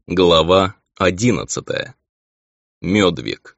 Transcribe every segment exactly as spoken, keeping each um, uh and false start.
Глава одиннадцатая. Мёдвиг.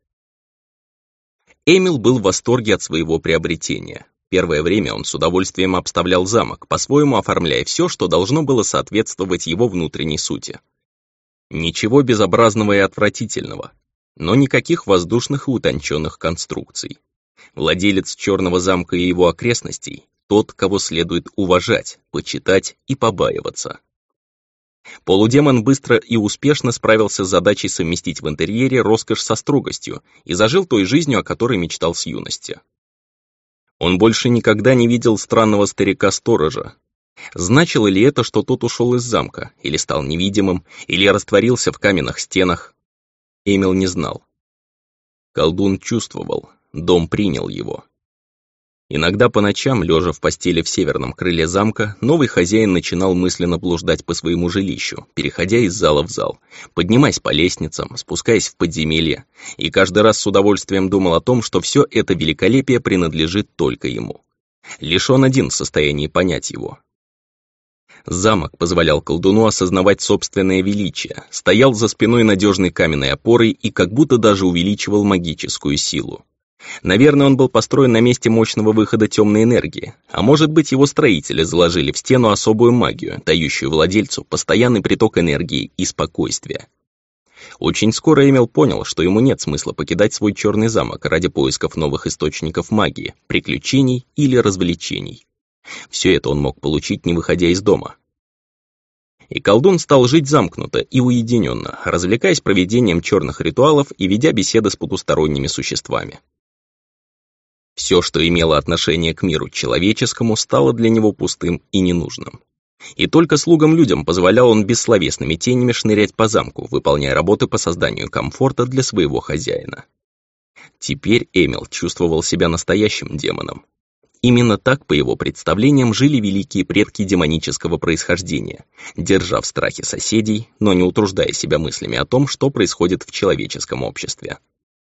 Эмил был в восторге от своего приобретения. Первое время он с удовольствием обставлял замок, по-своему оформляя все, что должно было соответствовать его внутренней сути. Ничего безобразного и отвратительного, но никаких воздушных и утонченных конструкций. Владелец Черного замка и его окрестностей — тот, кого следует уважать, почитать и побаиваться. Полудемон быстро и успешно справился с задачей совместить в интерьере роскошь со строгостью и зажил той жизнью, о которой мечтал с юности. Он больше никогда не видел странного старика-сторожа. Значило ли это, что тот ушел из замка, или стал невидимым, или растворился в каменных стенах? Эмил не знал. Колдун чувствовал, дом принял его. Иногда по ночам, лежа в постели в северном крыле замка, новый хозяин начинал мысленно блуждать по своему жилищу, переходя из зала в зал, поднимаясь по лестницам, спускаясь в подземелье, и каждый раз с удовольствием думал о том, что все это великолепие принадлежит только ему. Лишь он один в состоянии понять его. Замок позволял колдуну осознавать собственное величие, стоял за спиной надежной каменной опорой и как будто даже увеличивал магическую силу. Наверное, он был построен на месте мощного выхода темной энергии, а может быть, его строители заложили в стену особую магию, дающую владельцу постоянный приток энергии и спокойствия. Очень скоро Эмил понял, что ему нет смысла покидать свой черный замок ради поисков новых источников магии, приключений или развлечений. Все это он мог получить, не выходя из дома. И колдун стал жить замкнуто и уединенно, развлекаясь проведением черных ритуалов и ведя беседы с потусторонними существами. Все, что имело отношение к миру человеческому, стало для него пустым и ненужным. И только слугам-людям позволял он бессловесными тенями шнырять по замку, выполняя работы по созданию комфорта для своего хозяина. Теперь Эмил чувствовал себя настоящим демоном. Именно так, по его представлениям, жили великие предки демонического происхождения, держа в страхе соседей, но не утруждая себя мыслями о том, что происходит в человеческом обществе.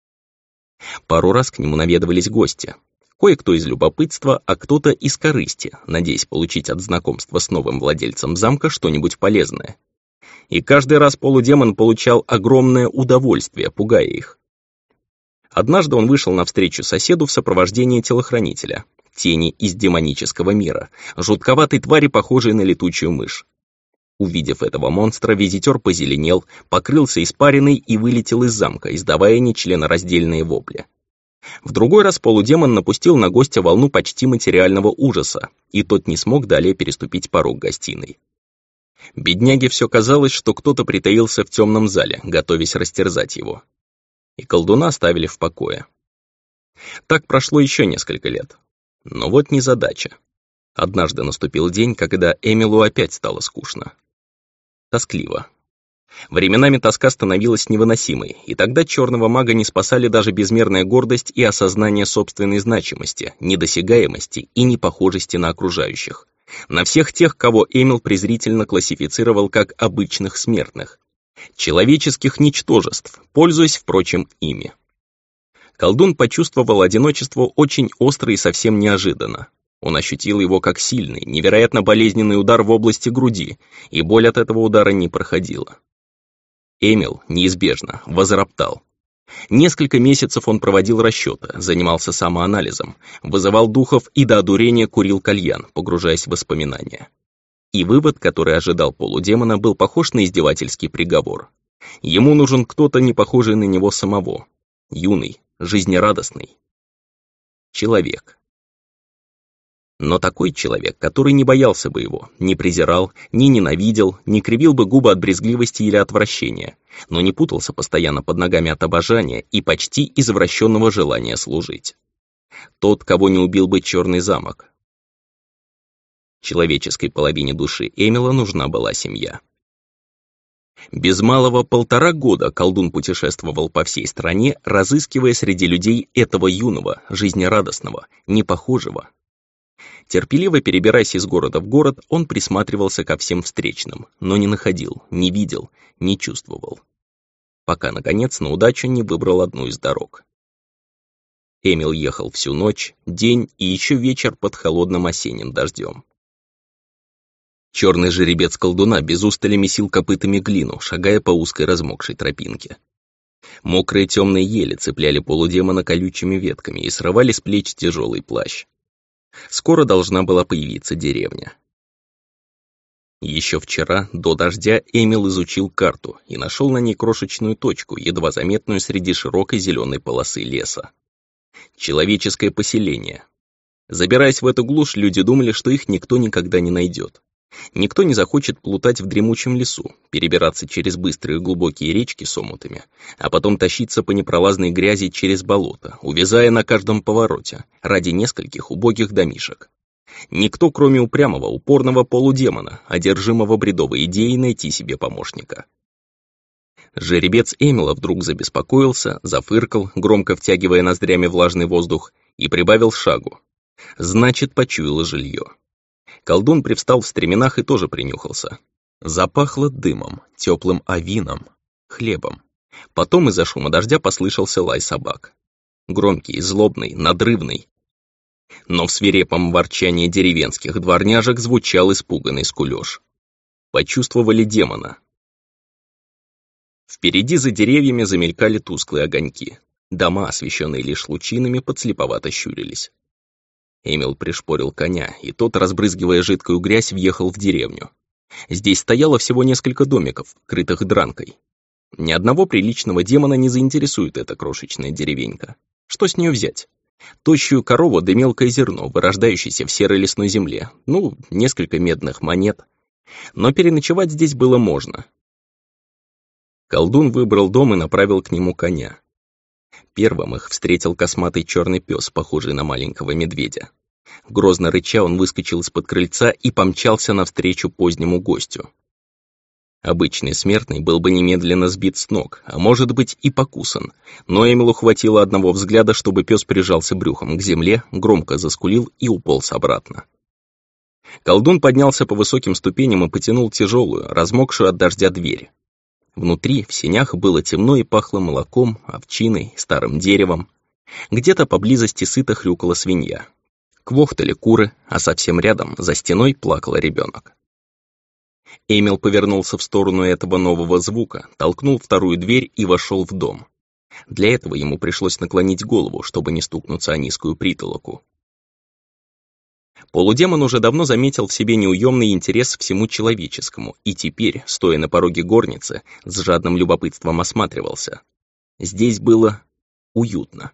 Пару раз к нему наведывались гости. Кое-кто из любопытства, а кто-то из корысти, надеясь получить от знакомства с новым владельцем замка что-нибудь полезное. И каждый раз полудемон получал огромное удовольствие, пугая их. Однажды он вышел навстречу соседу в сопровождении телохранителя, тени из демонического мира, жутковатой твари, похожей на летучую мышь. Увидев этого монстра, визитер позеленел, покрылся испариной и вылетел из замка, издавая нечленораздельные вопли. В другой раз полудемон напустил на гостя волну почти материального ужаса, и тот не смог далее переступить порог гостиной. Бедняге все казалось, что кто-то притаился в темном зале, готовясь растерзать его. И колдуна оставили в покое. Так прошло еще несколько лет. Но вот незадача. Однажды наступил день, когда Эмилу опять стало скучно. Тоскливо. Временами тоска становилась невыносимой, и тогда черного мага не спасали даже безмерная гордость и осознание собственной значимости, недосягаемости и непохожести на окружающих, на всех тех, кого Эмил презрительно классифицировал как обычных смертных, человеческих ничтожеств, пользуясь, впрочем, ими. Колдун почувствовал одиночество очень остро и совсем неожиданно. Он ощутил его как сильный, невероятно болезненный удар в области груди, и боль от этого удара не проходила. Эмил неизбежно возроптал. Несколько месяцев он проводил расчеты, занимался самоанализом, вызывал духов и до одурения курил кальян, погружаясь в воспоминания. И вывод, который ожидал полудемона, был похож на издевательский приговор. Ему нужен кто-то, не похожий на него самого, юный, жизнерадостный человек. Но такой человек, который не боялся бы его, не презирал, не ненавидел, не кривил бы губы от брезгливости или отвращения, но не путался постоянно под ногами от обожания и почти извращенного желания служить. Тот, кого не убил бы черный замок. Человеческой половине души Эмила нужна была семья. Без малого полтора года колдун путешествовал по всей стране, разыскивая среди людей этого юного, жизнерадостного, непохожего. Терпеливо перебираясь из города в город, он присматривался ко всем встречным, но не находил, не видел, не чувствовал. Пока, наконец, на удачу не выбрал одну из дорог. Эмил ехал всю ночь, день и еще вечер под холодным осенним дождем. Черный жеребец колдуна без устали месил копытами глину, шагая по узкой размокшей тропинке. Мокрые темные ели цепляли полудемона колючими ветками и срывали с плеч тяжелый плащ. Скоро должна была появиться деревня. Еще вчера, до дождя, Эмил изучил карту и нашел на ней крошечную точку, едва заметную среди широкой зеленой полосы леса. Человеческое поселение. Забираясь в эту глушь, люди думали, что их никто никогда не найдет. Никто не захочет плутать в дремучем лесу, перебираться через быстрые глубокие речки с омутами, а потом тащиться по непролазной грязи через болото, увязая на каждом повороте, ради нескольких убогих домишек. Никто, кроме упрямого, упорного полудемона, одержимого бредовой идеей найти себе помощника. Жеребец Эмила вдруг забеспокоился, зафыркал, громко втягивая ноздрями влажный воздух, и прибавил шагу. Значит, почуяло жилье. Колдун привстал в стременах и тоже принюхался. Запахло дымом, теплым авином, хлебом. Потом из-за шума дождя послышался лай собак. Громкий, злобный, надрывный. Но в свирепом ворчании деревенских дворняжек звучал испуганный скулёж. Почувствовали демона. Впереди за деревьями замелькали тусклые огоньки. Дома, освещенные лишь лучинами, подслеповато щурились. Эмил пришпорил коня, и тот, разбрызгивая жидкую грязь, въехал в деревню. Здесь стояло всего несколько домиков, крытых дранкой. Ни одного приличного демона не заинтересует эта крошечная деревенька. Что с нее взять? Тощую корову да мелкое зерно, вырождающееся в серой лесной земле, ну, несколько медных монет. Но переночевать здесь было можно. Колдун выбрал дом и направил к нему коня. Первым их встретил косматый черный пес, похожий на маленького медведя. Грозно рыча, он выскочил из-под крыльца и помчался навстречу позднему гостю. Обычный смертный был бы немедленно сбит с ног, а может быть и покусан, но Эмилу хватило одного взгляда, чтобы пес прижался брюхом к земле, громко заскулил и уполз обратно. Колдун поднялся по высоким ступеням и потянул тяжелую, размокшую от дождя дверь. Внутри, в сенях, было темно и пахло молоком, овчиной, старым деревом. Где-то поблизости сыто хрюкала свинья. Квохтали куры, а совсем рядом, за стеной, плакал ребенок. Эмил повернулся в сторону этого нового звука, толкнул вторую дверь и вошел в дом. Для этого ему пришлось наклонить голову, чтобы не стукнуться о низкую притолоку. Полудемон уже давно заметил в себе неуемный интерес к всему человеческому, и теперь, стоя на пороге горницы, с жадным любопытством осматривался. Здесь было уютно.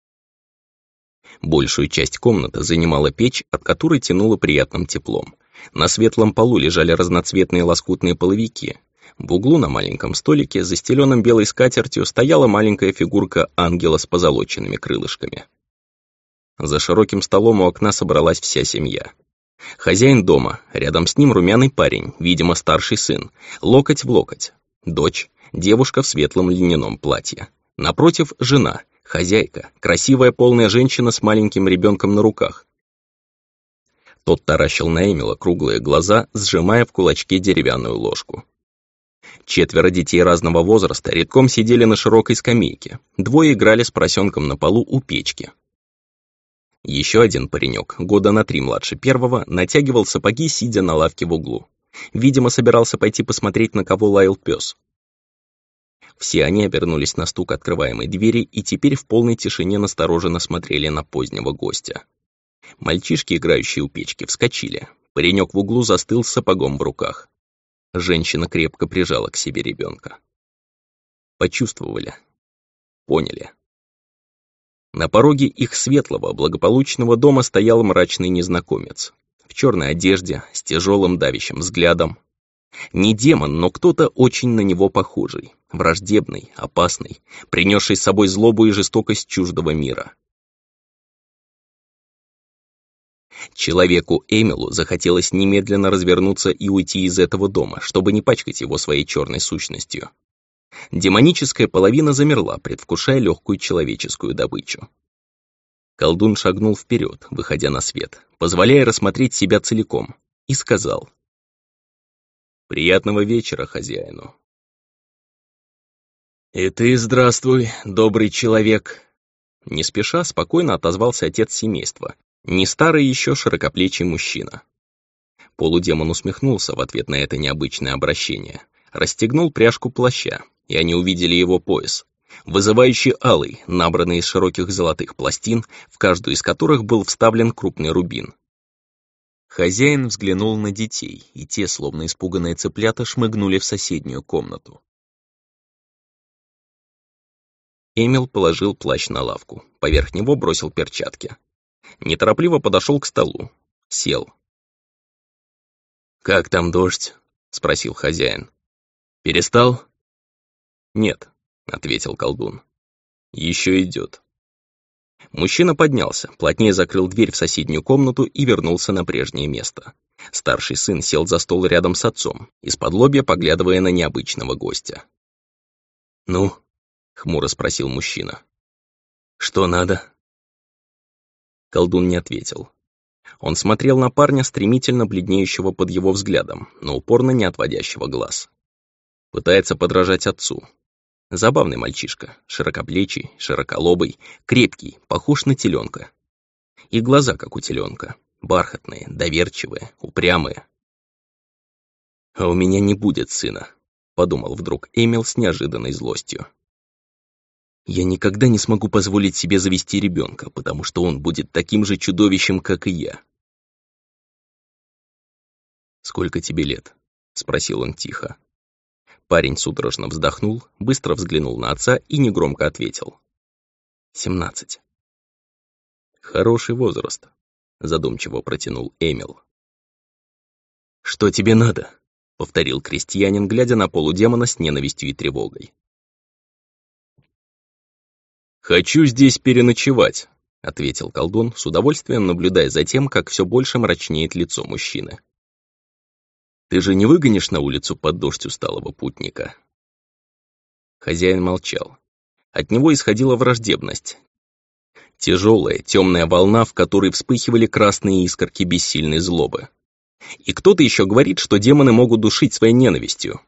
Большую часть комнаты занимала печь, от которой тянуло приятным теплом. На светлом полу лежали разноцветные лоскутные половики. В углу на маленьком столике, застеленном белой скатертью, стояла маленькая фигурка ангела с позолоченными крылышками. За широким столом у окна собралась вся семья. Хозяин дома, рядом с ним румяный парень, видимо, старший сын, локоть в локоть. Дочь, девушка в светлом льняном платье. Напротив, жена, хозяйка, красивая полная женщина с маленьким ребенком на руках. Тот таращил на Эмила круглые глаза, сжимая в кулачке деревянную ложку. Четверо детей разного возраста редком сидели на широкой скамейке, двое играли с поросенком на полу у печки. Еще один паренек, года на три младше первого, натягивал сапоги, сидя на лавке в углу. Видимо, собирался пойти посмотреть, на кого лаял пес. Все они обернулись на стук открываемой двери и теперь в полной тишине настороженно смотрели на позднего гостя. Мальчишки, играющие у печки, вскочили. Паренек в углу застыл с сапогом в руках. Женщина крепко прижала к себе ребенка. Почувствовали. Поняли. На пороге их светлого, благополучного дома стоял мрачный незнакомец. В черной одежде, с тяжелым давящим взглядом. Не демон, но кто-то очень на него похожий. Враждебный, опасный, принесший с собой злобу и жестокость чуждого мира. Человеку Эмилу захотелось немедленно развернуться и уйти из этого дома, чтобы не пачкать его своей черной сущностью. Демоническая половина замерла, предвкушая легкую человеческую добычу. Колдун шагнул вперед, выходя на свет, позволяя рассмотреть себя целиком, и сказал: «Приятного вечера хозяину». «И ты здравствуй, добрый человек», — не спеша спокойно отозвался отец семейства, не старый еще широкоплечий мужчина. Полудемон усмехнулся в ответ на это необычное обращение, расстегнул пряжку плаща, и они увидели его пояс, вызывающий алый, набранный из широких золотых пластин, в каждую из которых был вставлен крупный рубин. Хозяин взглянул на детей, и те, словно испуганные цыплята, шмыгнули в соседнюю комнату. Эмил положил плащ на лавку, поверх него бросил перчатки. Неторопливо подошел к столу, сел. «Как там дождь?» — спросил хозяин. «Перестал?» «Нет», — ответил колдун. «Еще идет». Мужчина поднялся, плотнее закрыл дверь в соседнюю комнату и вернулся на прежнее место. Старший сын сел за стол рядом с отцом, из-под-лобья поглядывая на необычного гостя. «Ну?» — хмуро спросил мужчина. «Что надо?» Колдун не ответил. Он смотрел на парня, стремительно бледнеющего под его взглядом, но упорно не отводящего глаз. Пытается подражать отцу. Забавный мальчишка, широкоплечий, широколобый, крепкий, похож на теленка. И глаза, как у теленка, бархатные, доверчивые, упрямые. «А у меня не будет сына», — подумал вдруг Эмил с неожиданной злостью. «Я никогда не смогу позволить себе завести ребенка, потому что он будет таким же чудовищем, как и я». «Сколько тебе лет?» — спросил он тихо. Парень судорожно вздохнул, быстро взглянул на отца и негромко ответил. «Семнадцать». «Хороший возраст», — задумчиво протянул Эмил. «Что тебе надо?» — повторил крестьянин, глядя на полудемона с ненавистью и тревогой. «Хочу здесь переночевать», — ответил колдун, с удовольствием наблюдая за тем, как все больше мрачнеет лицо мужчины. «Ты же не выгонишь на улицу под дождь усталого путника?» Хозяин молчал. От него исходила враждебность. Тяжелая, темная волна, в которой вспыхивали красные искорки бессильной злобы. И кто-то еще говорит, что демоны могут душить своей ненавистью.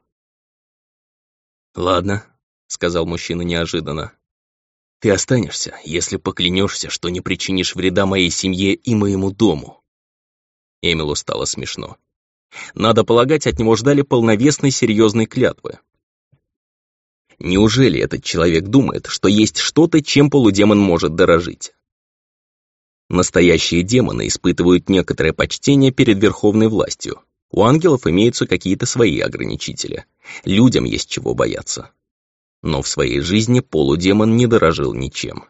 «Ладно», — сказал мужчина неожиданно. «Ты останешься, если поклянешься, что не причинишь вреда моей семье и моему дому». Эмилу стало смешно. Надо полагать, от него ждали полновесной серьезной клятвы. Неужели этот человек думает, что есть что-то, чем полудемон может дорожить? Настоящие демоны испытывают некоторое почтение перед верховной властью. У ангелов имеются какие-то свои ограничители. Людям есть чего бояться. Но в своей жизни полудемон не дорожил ничем.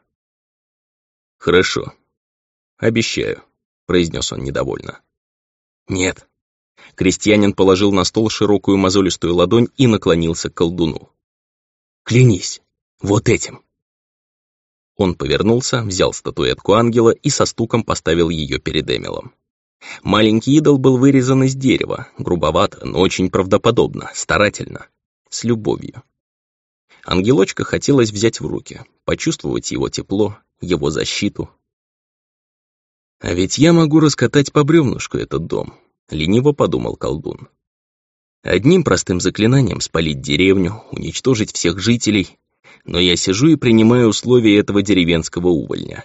«Хорошо. Обещаю», — произнес он недовольно. «Нет». Крестьянин положил на стол широкую мозолистую ладонь и наклонился к колдуну. «Клянись, вот этим!» Он повернулся, взял статуэтку ангела и со стуком поставил ее перед Эмилом. Маленький идол был вырезан из дерева, грубовато, но очень правдоподобно, старательно, с любовью. Ангелочка хотелось взять в руки, почувствовать его тепло, его защиту. «А ведь я могу раскатать по бревнышку этот дом», — лениво подумал колдун. «Одним простым заклинанием спалить деревню, уничтожить всех жителей, но я сижу и принимаю условия этого деревенского увольня».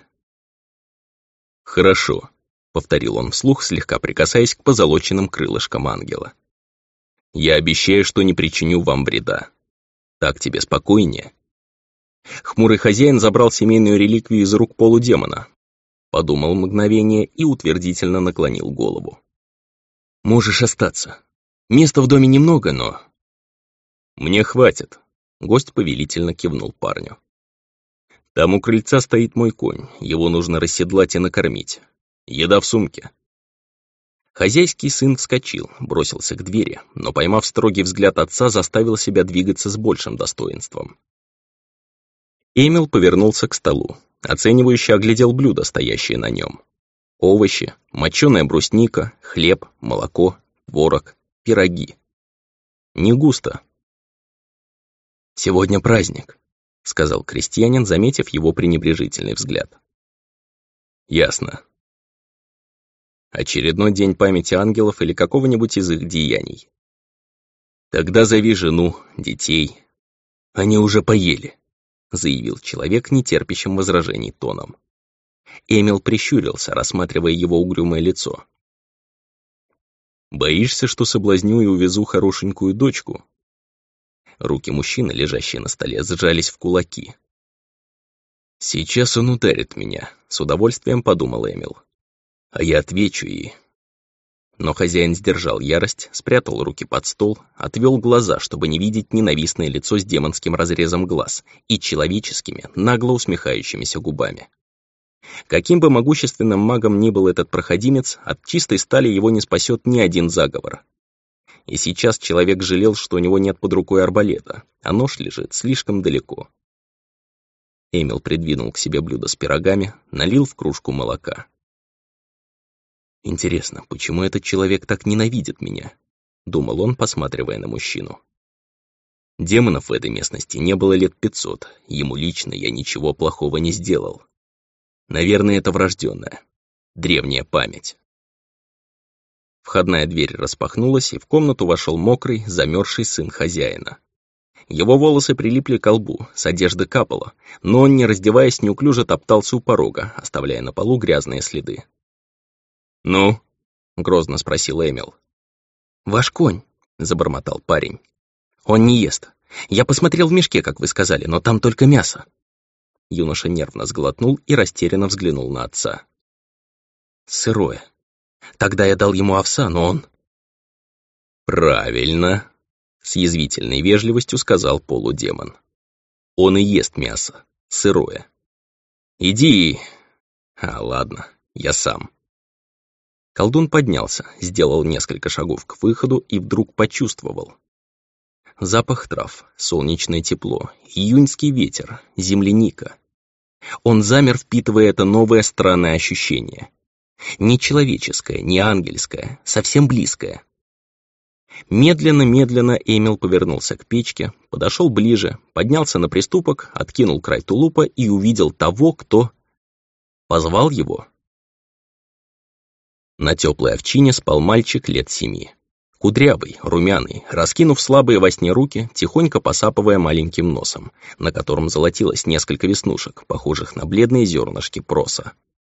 «Хорошо», — повторил он вслух, слегка прикасаясь к позолоченным крылышкам ангела. «Я обещаю, что не причиню вам вреда. Так тебе спокойнее». Хмурый хозяин забрал семейную реликвию из рук полудемона, подумал мгновение и утвердительно наклонил голову. «Можешь остаться. Места в доме немного, но...» «Мне хватит», — гость повелительно кивнул парню. «Там у крыльца стоит мой конь, его нужно расседлать и накормить. Еда в сумке». Хозяйский сын вскочил, бросился к двери, но, поймав строгий взгляд отца, заставил себя двигаться с большим достоинством. Эмил повернулся к столу, оценивающе оглядел блюда, стоящие на нем. Овощи, моченая брусника, хлеб, молоко, творог, пироги. Не густо. «Сегодня праздник», — сказал крестьянин, заметив его пренебрежительный взгляд. «Ясно. Очередной день памяти ангелов или какого-нибудь из их деяний. Тогда зови жену, детей. Они уже поели», — заявил человек, нетерпящим возражений тоном. Эмил прищурился, рассматривая его угрюмое лицо. Боишься, что соблазню и увезу хорошенькую дочку?» Руки мужчины, лежащие на столе, сжались в кулаки. «Сейчас он ударит меня», — с удовольствием подумал Эмил. «А я отвечу и...» Но хозяин сдержал ярость, спрятал руки под стол, отвел глаза, чтобы не видеть ненавистное лицо с демонским разрезом глаз и человеческими, нагло усмехающимися губами. Каким бы могущественным магом ни был этот проходимец, от чистой стали его не спасет ни один заговор. И сейчас человек жалел, что у него нет под рукой арбалета, а нож лежит слишком далеко. Эмил придвинул к себе блюдо с пирогами, налил в кружку молока. «Интересно, почему этот человек так ненавидит меня?» — думал он, посматривая на мужчину. Демонов в этой местности не было лет пятьсот, ему лично я ничего плохого не сделал. Наверное, это врожденная, древняя память. Входная дверь распахнулась, и в комнату вошел мокрый, замерзший сын хозяина. Его волосы прилипли к лбу, с одежды капало, но он, не раздеваясь, неуклюже топтался у порога, оставляя на полу грязные следы. «Ну?» — грозно спросил Эмил. «Ваш конь», — забормотал парень. «Он не ест. Я посмотрел в мешке, как вы сказали, но там только мясо». Юноша нервно сглотнул и растерянно взглянул на отца. «Сырое. Тогда я дал ему овса, но он...» «Правильно», — с язвительной вежливостью сказал полудемон. «Он и ест мясо, сырое. Иди... А, ладно, я сам». Колдун поднялся, сделал несколько шагов к выходу и вдруг почувствовал. Запах трав, солнечное тепло, июньский ветер, земляника. Он замер, впитывая это новое странное ощущение. Не человеческое, не ангельское, совсем близкое. Медленно-медленно Эмил повернулся к печке, подошел ближе, поднялся на приступок, откинул край тулупа и увидел того, кто... позвал его. На теплой овчине спал мальчик лет семи. Кудрявый, румяный, раскинув слабые во сне руки, тихонько посапывая маленьким носом, на котором золотилось несколько веснушек, похожих на бледные зернышки проса.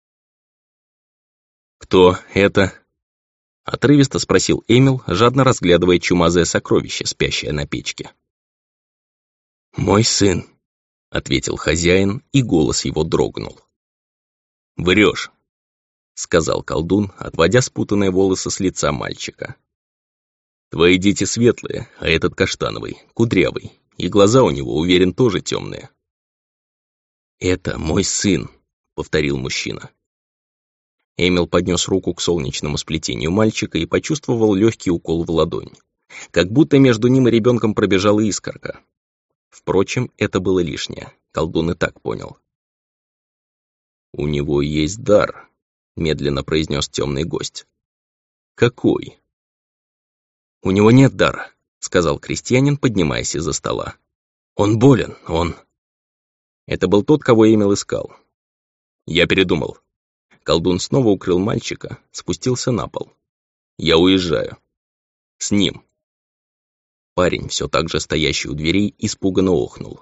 «Кто это?» — отрывисто спросил Эмил, жадно разглядывая чумазое сокровище, спящее на печке. «Мой сын», — ответил хозяин, и голос его дрогнул. «Врешь», — сказал колдун, отводя спутанные волосы с лица мальчика. «Твои дети светлые, а этот каштановый, кудрявый, и глаза у него, уверен, тоже темные». «Это мой сын», — повторил мужчина. Эмил поднес руку к солнечному сплетению мальчика и почувствовал легкий укол в ладонь. Как будто между ним и ребенком пробежала искорка. Впрочем, это было лишнее, колдун и так понял. «У него есть дар», — медленно произнес темный гость. «Какой?» «У него нет дара», — сказал крестьянин, поднимаясь из-за стола. «Он болен, он...» Это был тот, кого Эмил искал. «Я передумал». Колдун снова укрыл мальчика, спустился на пол. «Я уезжаю. С ним». Парень, все так же стоящий у дверей, испуганно охнул.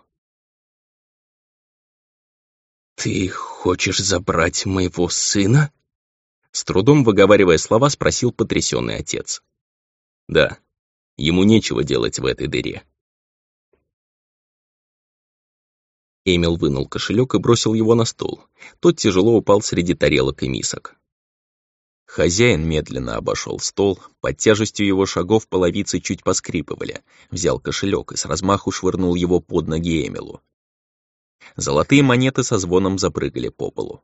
«Ты хочешь забрать моего сына?» С трудом выговаривая слова, спросил потрясенный отец. «Да, ему нечего делать в этой дыре». Эмил вынул кошелек и бросил его на стол. Тот тяжело упал среди тарелок и мисок. Хозяин медленно обошел стол, под тяжестью его шагов половицы чуть поскрипывали, взял кошелек и с размаху швырнул его под ноги Эмилу. Золотые монеты со звоном запрыгали по полу.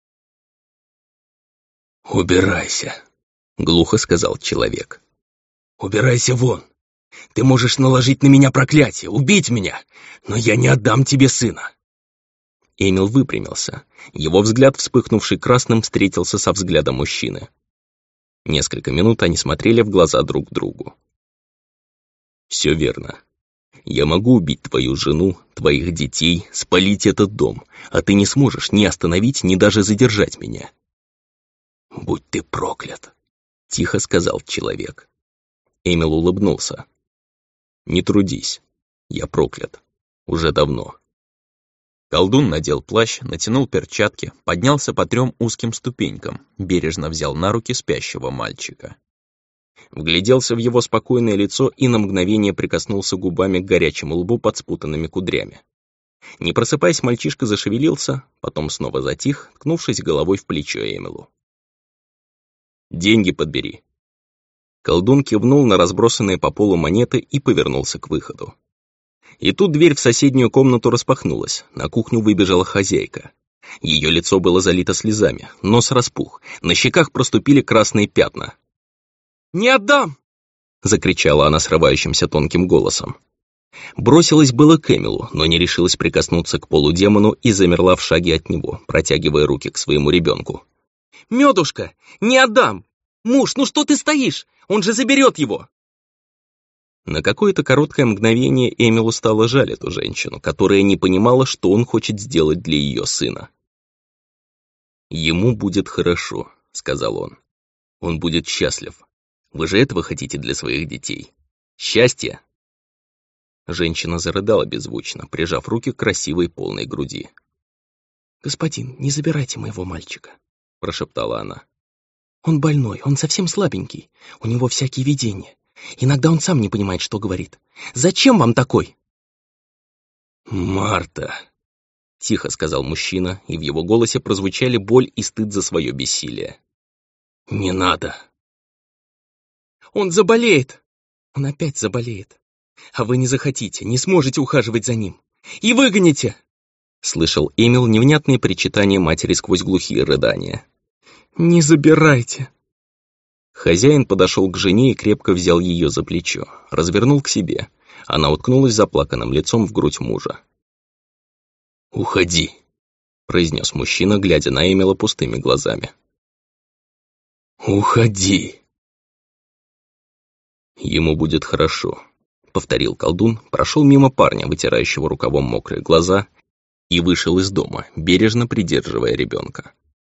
«Убирайся», — глухо сказал человек. «Убирайся вон! Ты можешь наложить на меня проклятие, убить меня, но я не отдам тебе сына!» Эмил выпрямился. Его взгляд, вспыхнувший красным, встретился со взглядом мужчины. Несколько минут они смотрели в глаза друг другу. «Все верно. Я могу убить твою жену, твоих детей, спалить этот дом, а ты не сможешь ни остановить, ни даже задержать меня». «Будь ты проклят», — тихо сказал человек. Эмил улыбнулся. «Не трудись. Я проклят. Уже давно». Колдун надел плащ, натянул перчатки, поднялся по трем узким ступенькам, бережно взял на руки спящего мальчика. Вгляделся в его спокойное лицо и на мгновение прикоснулся губами к горячему лбу под спутанными кудрями. Не просыпаясь, мальчишка зашевелился, потом снова затих, ткнувшись головой в плечо Эмилу. «Деньги подбери». Колдун кивнул на разбросанные по полу монеты и повернулся к выходу. И тут дверь в соседнюю комнату распахнулась, на кухню выбежала хозяйка. Ее лицо было залито слезами, нос распух, на щеках проступили красные пятна. «Не отдам!» — закричала она срывающимся тонким голосом. Бросилась было к Эмилу, но не решилась прикоснуться к полудемону и замерла в шаге от него, протягивая руки к своему ребенку. «Медушка, не отдам! Муж, ну что ты стоишь? Он же заберет его!» На какое-то короткое мгновение Эмилу стало жаль эту женщину, которая не понимала, что он хочет сделать для ее сына. «Ему будет хорошо», — сказал он. «Он будет счастлив. Вы же этого хотите для своих детей? Счастье?» Женщина зарыдала беззвучно, прижав руки к красивой полной груди. «Господин, не забирайте моего мальчика», — прошептала она. «Он больной, он совсем слабенький, у него всякие видения. Иногда он сам не понимает, что говорит. Зачем вам такой?» «Марта», — тихо сказал мужчина, и в его голосе прозвучали боль и стыд за свое бессилие. «Не надо». «Он заболеет!» «Он опять заболеет. А вы не захотите, не сможете ухаживать за ним. И выгоните!» Слышал Эмил невнятные причитания матери сквозь глухие рыдания. «Не забирайте!» Хозяин подошел к жене и крепко взял ее за плечо, развернул к себе. Она уткнулась заплаканным лицом в грудь мужа. «Уходи», — произнес мужчина, глядя на Эмила пустыми глазами. «Уходи». «Ему будет хорошо», — повторил колдун, прошел мимо парня, вытирающего рукавом мокрые глаза, и вышел из дома, бережно придерживая ребенка.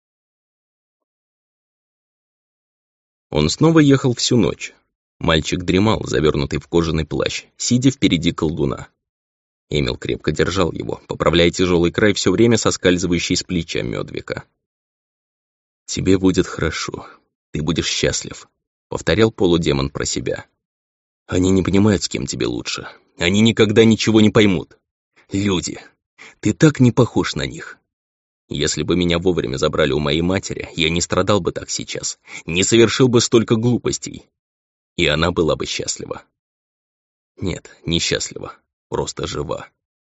Он снова ехал всю ночь. Мальчик дремал, завернутый в кожаный плащ, сидя впереди колдуна. Эмил крепко держал его, поправляя тяжелый край все время соскальзывающий с плеча Медвика. «Тебе будет хорошо, ты будешь счастлив», — повторял полудемон про себя. «Они не понимают, с кем тебе лучше. Они никогда ничего не поймут. Люди, ты так не похож на них. Если бы меня вовремя забрали у моей матери, я не страдал бы так сейчас, не совершил бы столько глупостей. И она была бы счастлива. Нет, не счастлива, просто жива».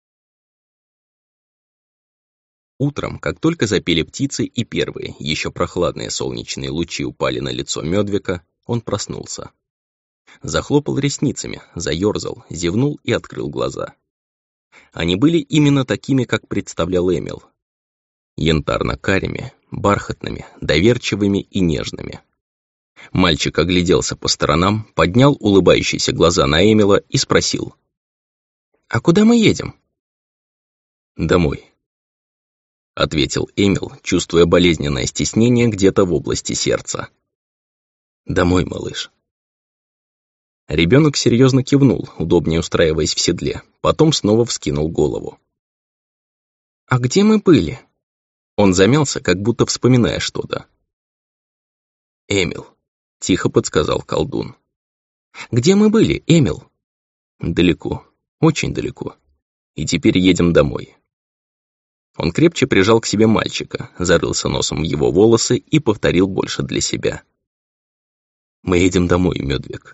Утром, как только запели птицы и первые, еще прохладные солнечные лучи упали на лицо Медвика, он проснулся. Захлопал ресницами, заерзал, зевнул и открыл глаза. Они были именно такими, как представлял Эмил. Янтарно-карими, бархатными, доверчивыми и нежными. Мальчик огляделся по сторонам, поднял улыбающиеся глаза на Эмила и спросил. «А куда мы едем?» «Домой», — ответил Эмил, чувствуя болезненное стеснение где-то в области сердца. «Домой, малыш». Ребенок серьезно кивнул, удобнее устраиваясь в седле, потом снова вскинул голову. «А где мы были?» Он замялся, как будто вспоминая что-то. «Эмил», — тихо подсказал колдун. «Где мы были, Эмил?» «Далеко, очень далеко. И теперь едем домой». Он крепче прижал к себе мальчика, зарылся носом в его волосы и повторил больше для себя. «Мы едем домой, Медвик».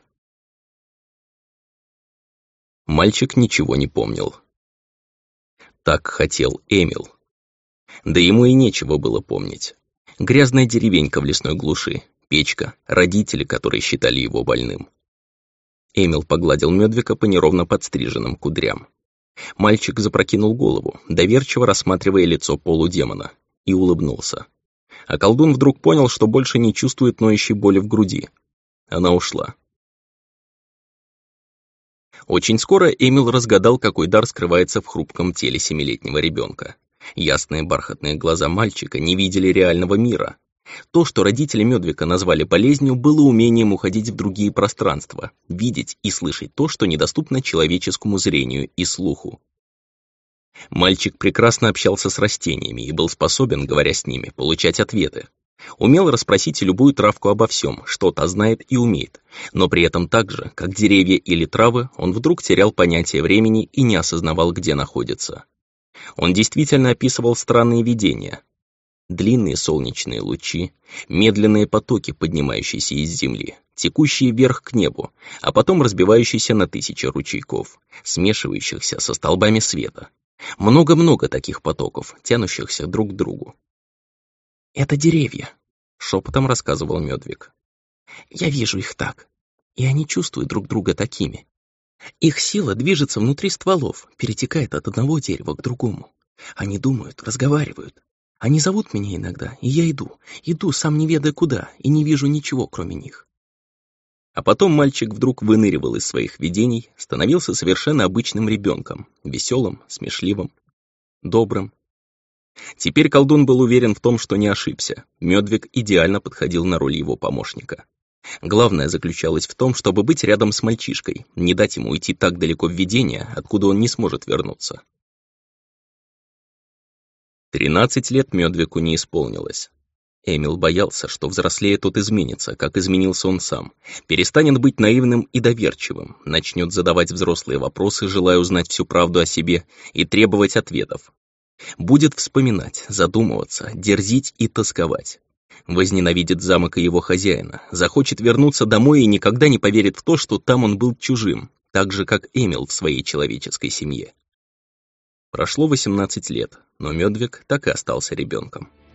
Мальчик ничего не помнил. Так хотел Эмил. Да ему и нечего было помнить. Грязная деревенька в лесной глуши, печка, родители, которые считали его больным. Эмил погладил Медвика по неровно подстриженным кудрям. Мальчик запрокинул голову, доверчиво рассматривая лицо полудемона, и улыбнулся. А колдун вдруг понял, что больше не чувствует ноющей боли в груди. Она ушла. Очень скоро Эмил разгадал, какой дар скрывается в хрупком теле семилетнего ребенка. Ясные бархатные глаза мальчика не видели реального мира. То, что родители Медвика назвали болезнью, было умением уходить в другие пространства, видеть и слышать то, что недоступно человеческому зрению и слуху. Мальчик прекрасно общался с растениями и был способен, говоря с ними, получать ответы. Умел расспросить любую травку обо всем, что та знает и умеет, но при этом так же, как деревья или травы, он вдруг терял понятие времени и не осознавал, где находится. Он действительно описывал странные видения. Длинные солнечные лучи, медленные потоки, поднимающиеся из земли, текущие вверх к небу, а потом разбивающиеся на тысячи ручейков, смешивающихся со столбами света. Много-много таких потоков, тянущихся друг к другу. «Это деревья», — шепотом рассказывал Мёдвиг. «Я вижу их так, и они чувствуют друг друга такими. Их сила движется внутри стволов, перетекает от одного дерева к другому. Они думают, разговаривают. Они зовут меня иногда, и я иду, иду, сам не ведая куда, и не вижу ничего, кроме них». А потом мальчик вдруг выныривал из своих видений, становился совершенно обычным ребенком, веселым, смешливым, добрым. Теперь колдун был уверен в том, что не ошибся. Мёдвиг идеально подходил на роль его помощника. Главное заключалось в том, чтобы быть рядом с мальчишкой, не дать ему уйти так далеко в видение, откуда он не сможет вернуться. Тринадцать лет Мёдвигу не исполнилось. Эмил боялся, что взрослея тот изменится, как изменился он сам, перестанет быть наивным и доверчивым, начнет задавать взрослые вопросы, желая узнать всю правду о себе и требовать ответов. Будет вспоминать, задумываться, дерзить и тосковать. Возненавидит замок и его хозяина, захочет вернуться домой и никогда не поверит в то, что там он был чужим, так же, как Эмил в своей человеческой семье. Прошло восемнадцать лет, но Мёдвиг так и остался ребенком.